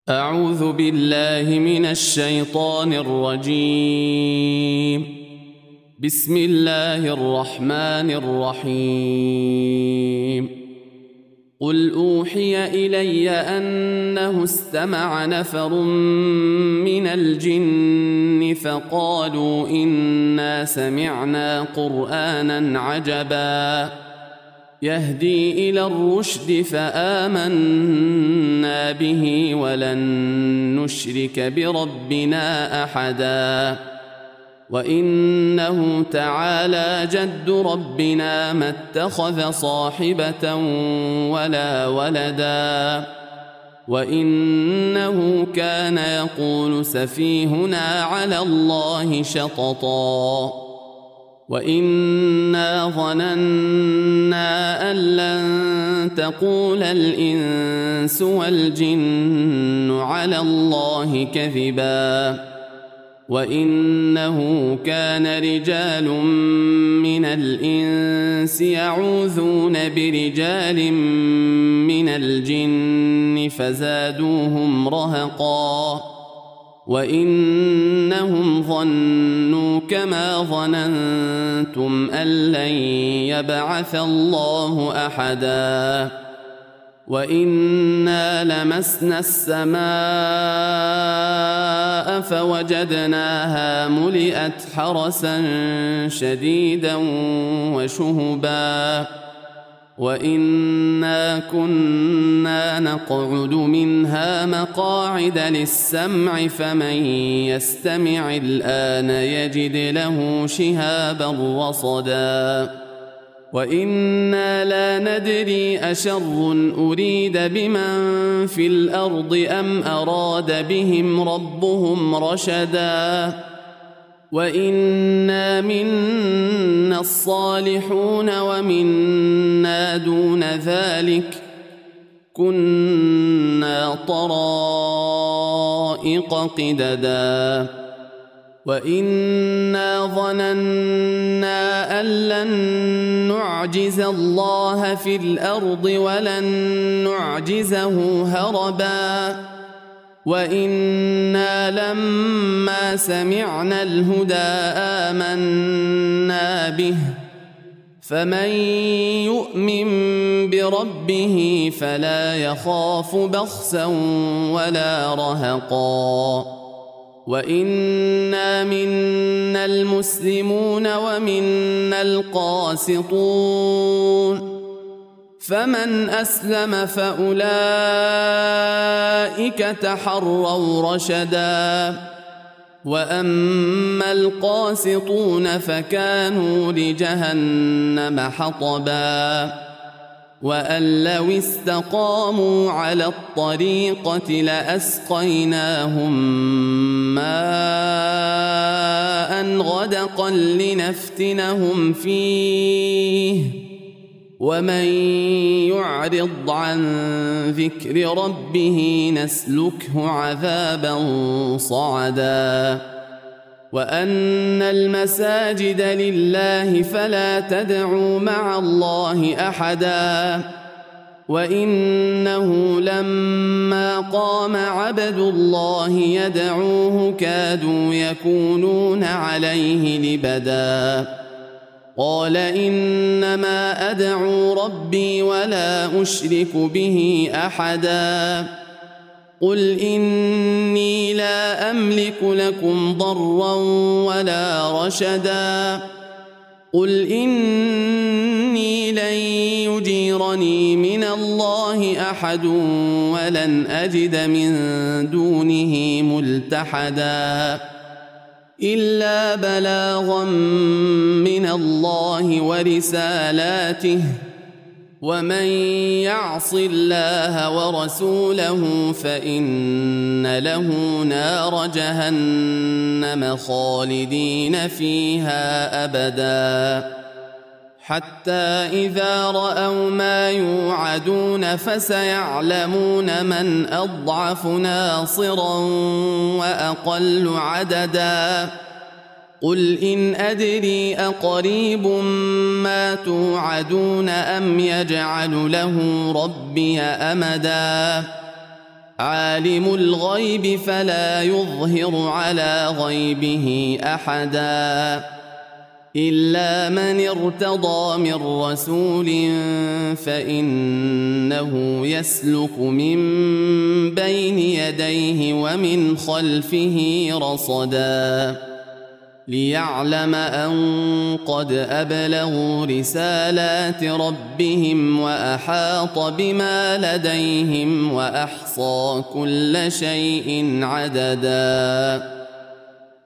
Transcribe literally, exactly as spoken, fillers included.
أعوذ بالله من الشيطان الرجيم. بسم الله الرحمن الرحيم. قل أوحي إلي أنه استمع نفر من الجن فقالوا إنا سمعنا قرآنا عجبا يهدي إلى الرشد فآمنا به ولن نشرك بربنا أحدا وإنه تعالى جد ربنا ما اتخذ صاحبة ولا ولدا وإنه كان يقول سفيهنا على الله شططا وإنا ظننا أن لن تقول الإنس والجن على الله كذبا وإنه كان رجال من الإنس يعوذون برجال من الجن فزادوهم رهقا وإنهم ظنوا كما ظننتم أن لن يبعث الله أحدا وإنا لمسنا السماء فوجدناها ملئت حرسا شديدا وشهبا وإنا كنا نقعد منها مقاعد للسمع فمن يستمع الآن يجد له شهابا رصدا وإنا لا ندري أشر أريد بمن في الأرض أم أراد بهم ربهم رشدا وإنا منا الصالحون ومنا دون ذلك كنا طرائق قددا وإنا ظننا أن لن نعجز الله في الأرض ولن نعجزه هربا وإنا لما سمعنا الهدى آمنا به فمن يؤمن بربه فلا يخاف بخسا ولا رهقا وإنا منا المسلمون ومنا القاسطون فمن أسلم فأولئك تحروا رشدا وأما القاسطون فكانوا لجهنم حطبا وأن لو استقاموا على الطريقة لأسقيناهم ماء غدقا لنفتنهم فيه ومن يعرض عن ذكر ربه نسلكه عذابا صعدا وأن المساجد لله فلا تدعوا مع الله أحدا وإنه لما قام عبد الله يدعوه كادوا يكونون عليه لبدا قال إنما أدعو ربي ولا أشرك به أحدا قل إني لا أملك لكم ضرا ولا رشدا قل إني لن يجيرني من الله أحد ولن أجد من دونه ملتحدا إلا بلاغا من الله ورسالاته ومن يعص الله ورسوله فإن له نار جهنم خالدين فيها أبدا حتى إذا رأوا ما يوعدون فسيعلمون من أضعف ناصرا وأقل عددا قل إن أدري أقريب ما توعدون أم يجعل له ربي أمدا عالم الغيب فلا يظهر على غيبه أحدا إلا من ارتضى من رسول فإنه يسلك من بين يديه ومن خلفه رصدا ليعلم أن قد أبلغوا رسالات ربهم وأحاط بما لديهم وأحصى كل شيء عددا.